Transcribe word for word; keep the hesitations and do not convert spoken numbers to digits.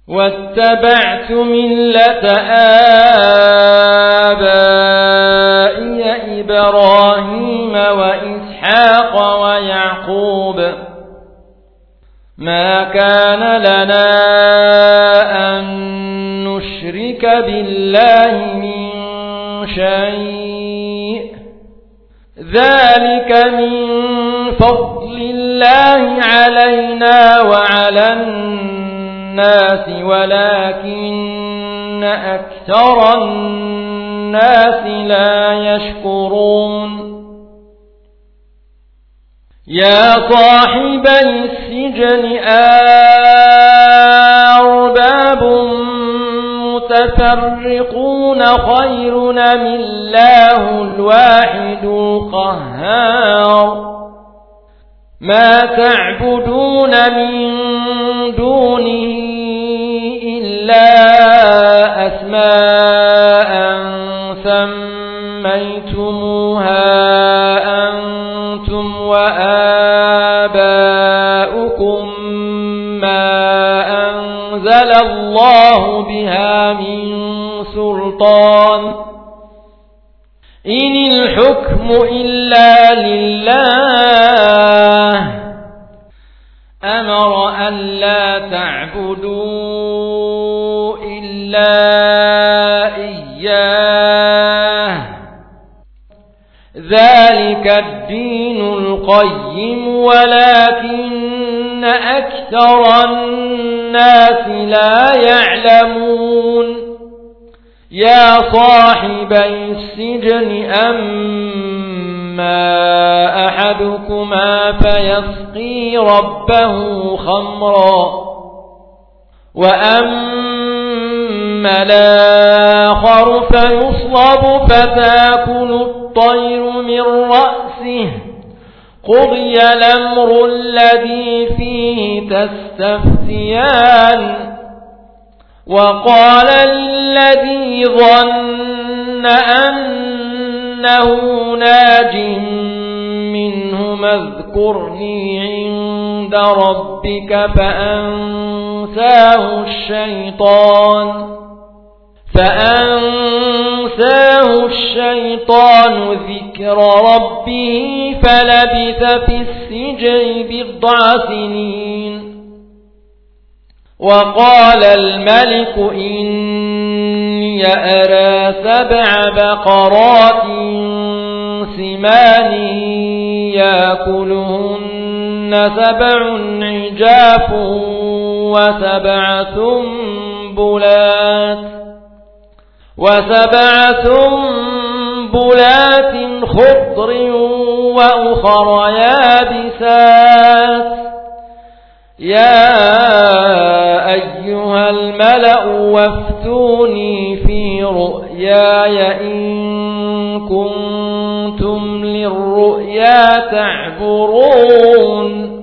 واتبعت ملة آبائي إبراهيم وإسحاق ويعقوب ما كان لنا أن نشرك بالله من شيء ذلك من فضل الله علينا وعلى الناس ولكن أكثر الناس لا يشكرون يا صاحبي السجن أرباب متفرقون خير أم الله الواحد القهار ما تعبدون من دونه إلا أسماء سميتموها أنتم وآباؤكم ما أنزل الله بها من سلطان إن الحكم إلا لله أمر أن لا تعبدوا إلا إياه ذلك الدين القيم ولكن أكثر الناس لا يعلمون يا صاحبي السجن أما أحدكما فيسقي ربه خمرا وأما الآخر فيصلب فتاكل الطير من رأسه قضي الأمر الذي فيه تستفتيان وقال للذي ظن أنه ناج منهما اذكرني عند ربك فأنساه الشيطان فأنساه الشيطان ذكر ربه فلبث في السجن بضع سنين وقال الملك إني أرى سبع بقرات سمان يأكلهن سبع عجاف وسبع سنبلات وسبع سنبلات خضر وأخر يابسات يا أيها الملأ وافتوني في رؤياي إن كنتم للرؤيا تعبرون